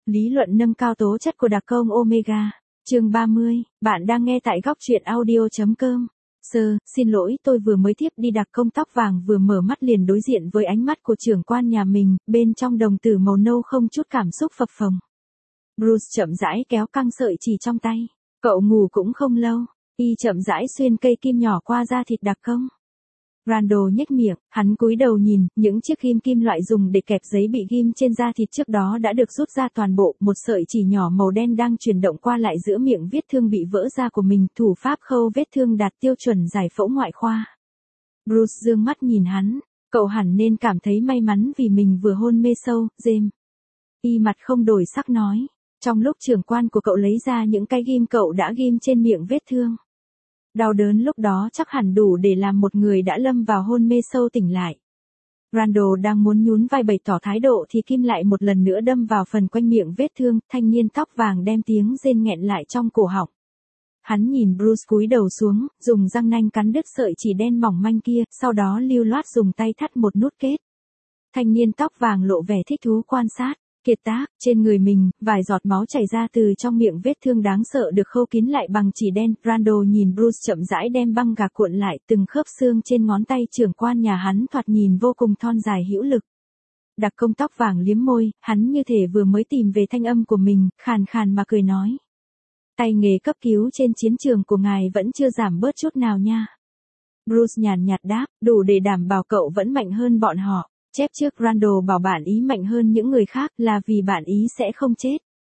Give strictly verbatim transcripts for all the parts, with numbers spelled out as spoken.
Lý luận nâng cao tố chất của đặc công Omega. Chương ba mươi, bạn đang nghe tại góc truyện audio.com. Sơ, xin lỗi, tôi vừa mới tiếp đi đặc công tóc vàng vừa mở mắt liền đối diện với ánh mắt của trưởng quan nhà mình, bên trong đồng tử màu nâu không chút cảm xúc phập phồng. Bruce chậm rãi kéo căng sợi chỉ trong tay. Cậu ngủ cũng không lâu, y chậm rãi xuyên cây kim nhỏ qua da thịt đặc công. Randall nhếch miệng, hắn cúi đầu nhìn, những chiếc ghim kim loại dùng để kẹp giấy bị ghim trên da thịt trước đó đã được rút ra toàn bộ, một sợi chỉ nhỏ màu đen đang chuyển động qua lại giữa miệng vết thương bị vỡ ra của mình, thủ pháp khâu vết thương đạt tiêu chuẩn giải phẫu ngoại khoa. Bruce dương mắt nhìn hắn, cậu hẳn nên cảm thấy may mắn vì mình vừa hôn mê sâu, James. Y mặt không đổi sắc nói, trong lúc trưởng quan của cậu lấy ra những cái ghim cậu đã ghim trên miệng vết thương. Đau đớn lúc đó chắc hẳn đủ để làm một người đã lâm vào hôn mê sâu tỉnh lại. Randall đang muốn nhún vai bày tỏ thái độ thì kim lại một lần nữa đâm vào phần quanh miệng vết thương, thanh niên tóc vàng đem tiếng rên nghẹn lại trong cổ họng. Hắn nhìn Bruce cúi đầu xuống, dùng răng nanh cắn đứt sợi chỉ đen mỏng manh kia, sau đó lưu loát dùng tay thắt một nút kết. Thanh niên tóc vàng lộ vẻ thích thú quan sát. Kiệt tác, trên người mình, vài giọt máu chảy ra từ trong miệng vết thương đáng sợ được khâu kín lại bằng chỉ đen. Randall nhìn Bruce chậm rãi đem băng gạc cuộn lại, từng khớp xương trên ngón tay trưởng quan nhà hắn thoạt nhìn vô cùng thon dài hữu lực. Đặc công tóc vàng liếm môi, hắn như thể vừa mới tìm về thanh âm của mình, khàn khàn mà cười nói. Tay nghề cấp cứu trên chiến trường của ngài vẫn chưa giảm bớt chút nào nha. Bruce nhàn nhạt đáp, đủ để đảm bảo cậu vẫn mạnh hơn bọn họ. Chép trước Randall bảo bạn ý mạnh hơn những người khác là vì bạn ý sẽ không chết.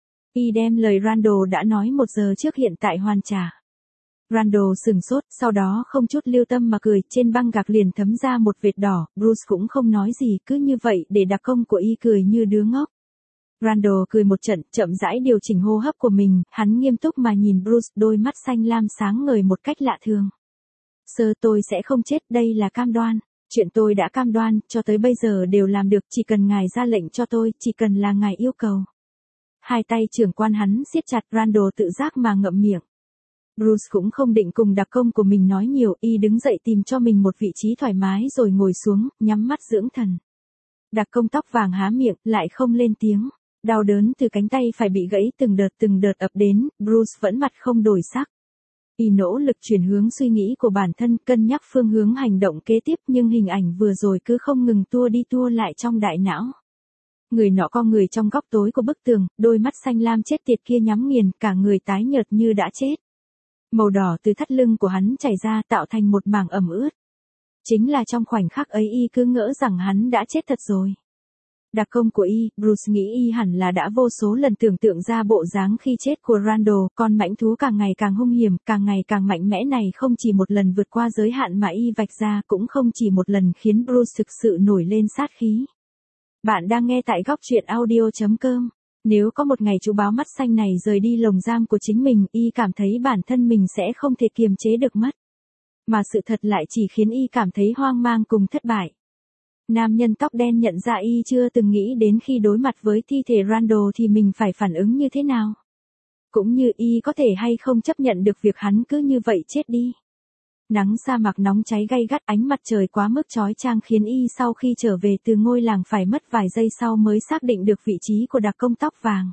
Y đem lời Randall đã nói một giờ trước hiện tại hoàn trả. Randall sừng sốt, sau đó không chút lưu tâm mà cười, trên băng gạc liền thấm ra một vệt đỏ, Bruce cũng không nói gì, cứ như vậy để đặc công của Y cười như đứa ngốc. Randall cười một trận, chậm rãi điều chỉnh hô hấp của mình, hắn nghiêm túc mà nhìn Bruce, đôi mắt xanh lam sáng ngời một cách lạ thường. Sơ, tôi sẽ không chết, đây là cam đoan. Chuyện tôi đã cam đoan, cho tới bây giờ đều làm được, chỉ cần ngài ra lệnh cho tôi, chỉ cần là ngài yêu cầu. Hai tay trưởng quan hắn siết chặt, Randall tự giác mà ngậm miệng. Bruce cũng không định cùng đặc công của mình nói nhiều, y đứng dậy tìm cho mình một vị trí thoải mái rồi ngồi xuống, nhắm mắt dưỡng thần. Đặc công tóc vàng há miệng, lại không lên tiếng. Đau đớn từ cánh tay phải bị gãy từng đợt từng đợt ập đến, Bruce vẫn mặt không đổi sắc. Y nỗ lực chuyển hướng suy nghĩ của bản thân, cân nhắc phương hướng hành động kế tiếp, nhưng hình ảnh vừa rồi cứ không ngừng tua đi tua lại trong đại não. Người nọ co người trong góc tối của bức tường, đôi mắt xanh lam chết tiệt kia nhắm nghiền, cả người tái nhợt như đã chết. Màu đỏ từ thắt lưng của hắn chảy ra tạo thành một mảng ẩm ướt. Chính là trong khoảnh khắc ấy y cứ ngỡ rằng hắn đã chết thật rồi. Đặc công của y, Bruce nghĩ y hẳn là đã vô số lần tưởng tượng ra bộ dáng khi chết của Randall, con mãnh thú càng ngày càng hung hiểm, càng ngày càng mạnh mẽ này không chỉ một lần vượt qua giới hạn mà y vạch ra, cũng không chỉ một lần khiến Bruce thực sự nổi lên sát khí. Bạn đang nghe tại góc truyện audio.com. Nếu có một ngày chú báo mắt xanh này rời đi lồng giam của chính mình, y cảm thấy bản thân mình sẽ không thể kiềm chế được mất. Mà sự thật lại chỉ khiến y cảm thấy hoang mang cùng thất bại. Nam nhân tóc đen nhận ra y chưa từng nghĩ đến khi đối mặt với thi thể Randall thì mình phải phản ứng như thế nào. Cũng như y có thể hay không chấp nhận được việc hắn cứ như vậy chết đi. Nắng sa mạc nóng cháy gay gắt, ánh mặt trời quá mức chói chang khiến y sau khi trở về từ ngôi làng phải mất vài giây sau mới xác định được vị trí của đặc công tóc vàng.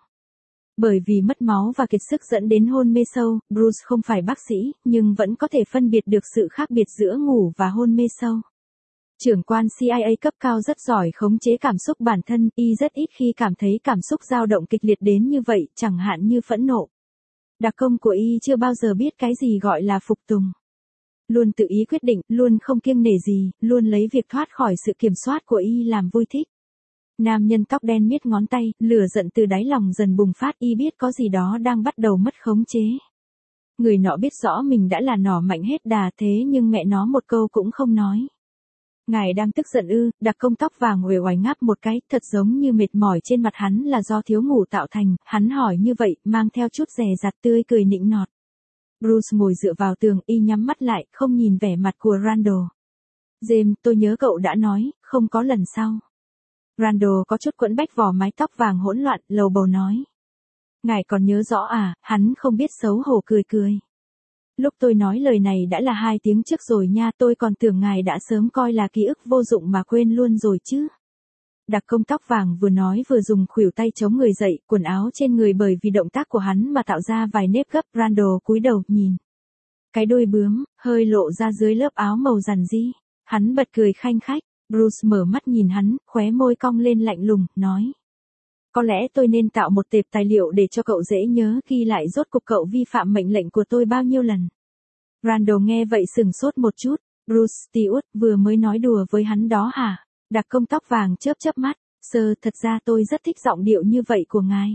Bởi vì mất máu và kiệt sức dẫn đến hôn mê sâu, Bruce không phải bác sĩ, nhưng vẫn có thể phân biệt được sự khác biệt giữa ngủ và hôn mê sâu. Trưởng quan C I A cấp cao rất giỏi khống chế cảm xúc bản thân, y rất ít khi cảm thấy cảm xúc dao động kịch liệt đến như vậy, chẳng hạn như phẫn nộ. Đặc công của y chưa bao giờ biết cái gì gọi là phục tùng. Luôn tự ý quyết định, luôn không kiêng nể gì, luôn lấy việc thoát khỏi sự kiểm soát của y làm vui thích. Nam nhân tóc đen miết ngón tay, lửa giận từ đáy lòng dần bùng phát, y biết có gì đó đang bắt đầu mất khống chế. Người nọ biết rõ mình đã là nỏ mạnh hết đà thế nhưng mẹ nó một câu cũng không nói. Ngài đang tức giận ư? Đặc công tóc vàng uể oải ngáp một cái, thật giống như mệt mỏi trên mặt hắn là do thiếu ngủ tạo thành, hắn hỏi như vậy, mang theo chút dè dặt tươi cười nịnh nọt. Bruce ngồi dựa vào tường, y nhắm mắt lại, không nhìn vẻ mặt của Randall. James, tôi nhớ cậu đã nói, không có lần sau. Randall có chút quẫn bách vò mái tóc vàng hỗn loạn, lầu bầu nói. Ngài còn nhớ rõ à? Hắn không biết xấu hổ cười cười. Lúc tôi nói lời này đã là hai tiếng trước rồi nha, tôi còn tưởng ngài đã sớm coi là ký ức vô dụng mà quên luôn rồi chứ. Đặc công tóc vàng vừa nói vừa dùng khuỷu tay chống người dậy, quần áo trên người bởi vì động tác của hắn mà tạo ra vài nếp gấp. Randall cúi đầu nhìn. Cái đuôi bướm, hơi lộ ra dưới lớp áo màu rằn ri. Hắn bật cười khanh khách. Bruce mở mắt nhìn hắn, khóe môi cong lên lạnh lùng, nói. Có lẽ tôi nên tạo một tệp tài liệu để cho cậu dễ nhớ ghi lại rốt cuộc cậu vi phạm mệnh lệnh của tôi bao nhiêu lần. Randall nghe vậy sừng sốt một chút. Bruce Stewart vừa mới nói đùa với hắn đó hả? Đặc công tóc vàng chớp chớp mắt. Sir, thật ra tôi rất thích giọng điệu như vậy của ngài.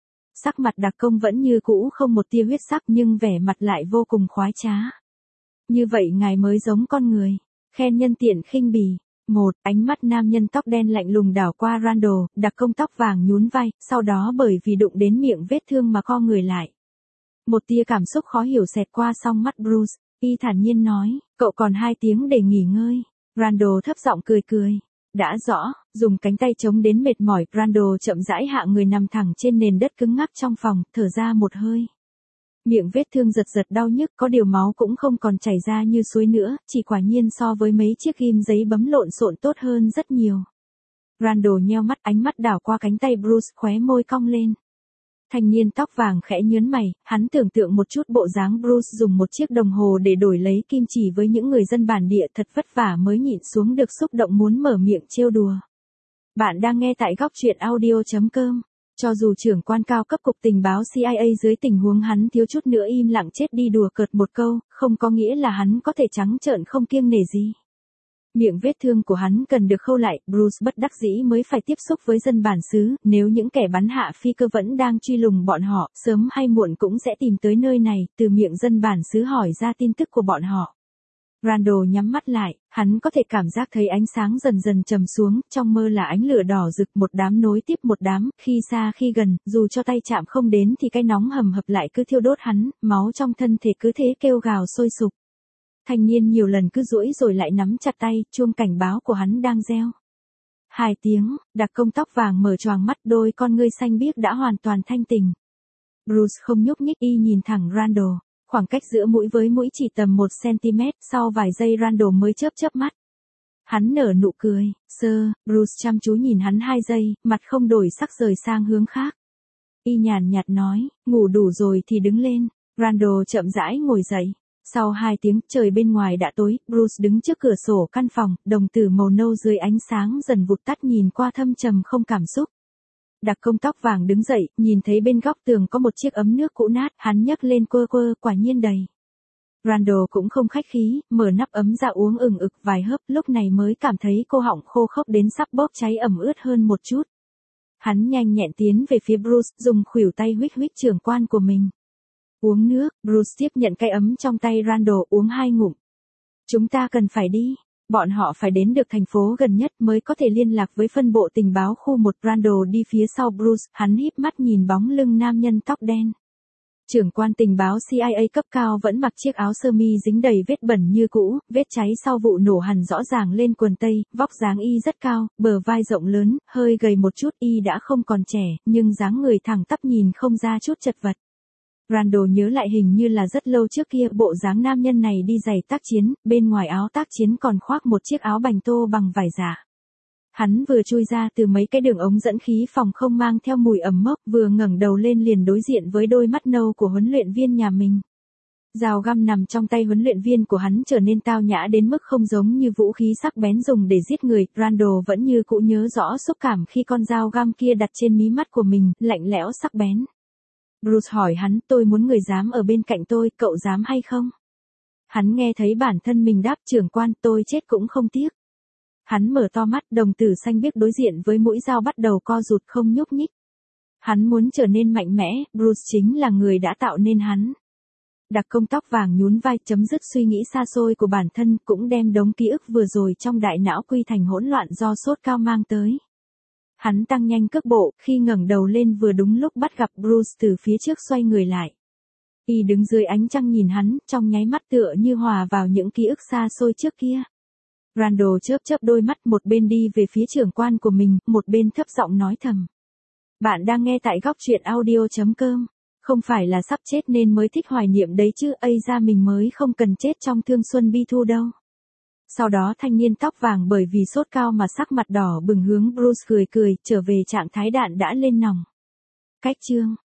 Sắc mặt đặc công vẫn như cũ không một tia huyết sắc nhưng vẻ mặt lại vô cùng khoái trá. Như vậy ngài mới giống con người. Khen nhân tiện khinh bỉ. Một, ánh mắt nam nhân tóc đen lạnh lùng đảo qua Randall, đặc công tóc vàng nhún vai, sau đó bởi vì đụng đến miệng vết thương mà co người lại. Một tia cảm xúc khó hiểu xẹt qua song mắt Bruce, y thản nhiên nói, cậu còn hai tiếng để nghỉ ngơi. Randall thấp giọng cười cười. Đã rõ, dùng cánh tay chống đến mệt mỏi, Randall chậm rãi hạ người nằm thẳng trên nền đất cứng ngắc trong phòng, thở ra một hơi. Miệng vết thương giật giật đau nhức, có điều máu cũng không còn chảy ra như suối nữa, chỉ quả nhiên so với mấy chiếc ghim giấy bấm lộn xộn tốt hơn rất nhiều. Randall nheo mắt, ánh mắt đảo qua cánh tay Bruce, khóe môi cong lên. Thanh niên tóc vàng khẽ nhớn mày, hắn tưởng tượng một chút bộ dáng Bruce dùng một chiếc đồng hồ để đổi lấy kim chỉ với những người dân bản địa, thật vất vả mới nhịn xuống được xúc động muốn mở miệng trêu đùa. Bạn đang nghe tại góc truyện audio chấm com. Cho dù trưởng quan cao cấp cục tình báo C I A dưới tình huống hắn thiếu chút nữa im lặng chết đi đùa cợt một câu, không có nghĩa là hắn có thể trắng trợn không kiêng nể gì. Miệng vết thương của hắn cần được khâu lại, Bruce bất đắc dĩ mới phải tiếp xúc với dân bản xứ, nếu những kẻ bắn hạ phi cơ vẫn đang truy lùng bọn họ, sớm hay muộn cũng sẽ tìm tới nơi này, từ miệng dân bản xứ hỏi ra tin tức của bọn họ. Randall nhắm mắt lại, hắn có thể cảm giác thấy ánh sáng dần dần trầm xuống, trong mơ là ánh lửa đỏ rực, một đám nối tiếp một đám, khi xa khi gần, dù cho tay chạm không đến thì cái nóng hầm hập lại cứ thiêu đốt hắn, máu trong thân thể cứ thế kêu gào sôi sục. Thanh niên nhiều lần cứ duỗi rồi lại nắm chặt tay, chuông cảnh báo của hắn đang reo. Hai tiếng, đặc công tóc vàng mở choàng mắt, đôi con ngươi xanh biếc đã hoàn toàn thanh tỉnh. Bruce không nhúc nhích, y nhìn thẳng Randall. Khoảng cách giữa mũi với mũi chỉ tầm một xăng-ti-mét, sau vài giây Randall mới chớp chớp mắt. Hắn nở nụ cười, Sir, Bruce chăm chú nhìn hắn hai giây, mặt không đổi sắc rời sang hướng khác. Y nhàn nhạt nói, ngủ đủ rồi thì đứng lên. Randall chậm rãi ngồi dậy. Sau hai tiếng, trời bên ngoài đã tối, Bruce đứng trước cửa sổ căn phòng, đồng tử màu nâu dưới ánh sáng dần vụt tắt nhìn qua thâm trầm không cảm xúc. Đặc công tóc vàng đứng dậy, nhìn thấy bên góc tường có một chiếc ấm nước cũ nát, hắn nhấc lên quơ quơ, quả nhiên đầy. Randall cũng không khách khí, mở nắp ấm ra uống ừng ực vài hớp, lúc này mới cảm thấy cô họng khô khốc đến sắp bóp cháy ẩm ướt hơn một chút. Hắn nhanh nhẹn tiến về phía Bruce, dùng khuỷu tay huých huých trưởng quan của mình. Uống nước, Bruce tiếp nhận cái ấm trong tay Randall, uống hai ngụm. Chúng ta cần phải đi. Bọn họ phải đến được thành phố gần nhất mới có thể liên lạc với phân bộ tình báo khu một. Randall đi phía sau Bruce, hắn híp mắt nhìn bóng lưng nam nhân tóc đen. Trưởng quan tình báo C I A cấp cao vẫn mặc chiếc áo sơ mi dính đầy vết bẩn như cũ, vết cháy sau vụ nổ hằn rõ ràng lên quần tây, vóc dáng y rất cao, bờ vai rộng lớn, hơi gầy một chút, y đã không còn trẻ, nhưng dáng người thẳng tắp nhìn không ra chút chật vật. Randall nhớ lại hình như là rất lâu trước kia, bộ dáng nam nhân này đi giày tác chiến, bên ngoài áo tác chiến còn khoác một chiếc áo bành tô bằng vải giả. Hắn vừa chui ra từ mấy cái đường ống dẫn khí phòng không mang theo mùi ẩm mốc, vừa ngẩng đầu lên liền đối diện với đôi mắt nâu của huấn luyện viên nhà mình. Dao găm nằm trong tay huấn luyện viên của hắn trở nên tao nhã đến mức không giống như vũ khí sắc bén dùng để giết người. Randall vẫn như cũ nhớ rõ xúc cảm khi con dao găm kia đặt trên mí mắt của mình, lạnh lẽo sắc bén. Bruce hỏi hắn, tôi muốn người dám ở bên cạnh tôi, cậu dám hay không? Hắn nghe thấy bản thân mình đáp, trưởng quan, tôi chết cũng không tiếc. Hắn mở to mắt, đồng tử xanh biếc đối diện với mũi dao bắt đầu co rụt không nhúc nhích. Hắn muốn trở nên mạnh mẽ, Bruce chính là người đã tạo nên hắn. Đặc công tóc vàng nhún vai, chấm dứt suy nghĩ xa xôi của bản thân, cũng đem đống ký ức vừa rồi trong đại não quy thành hỗn loạn do sốt cao mang tới. Hắn tăng nhanh cước bộ, khi ngẩng đầu lên vừa đúng lúc bắt gặp Bruce từ phía trước xoay người lại. Y đứng dưới ánh trăng nhìn hắn, trong nháy mắt tựa như hòa vào những ký ức xa xôi trước kia. Randall chớp chớp đôi mắt, một bên đi về phía trưởng quan của mình, một bên thấp giọng nói thầm. Bạn đang nghe tại góc truyện audio chấm com. Không phải là sắp chết nên mới thích hoài niệm đấy chứ, ây ra mình mới không cần chết trong thương xuân bi thu đâu. Sau đó thanh niên tóc vàng bởi vì sốt cao mà sắc mặt đỏ bừng hướng Bruce cười cười, trở về trạng thái đạn đã lên nòng. Cách chương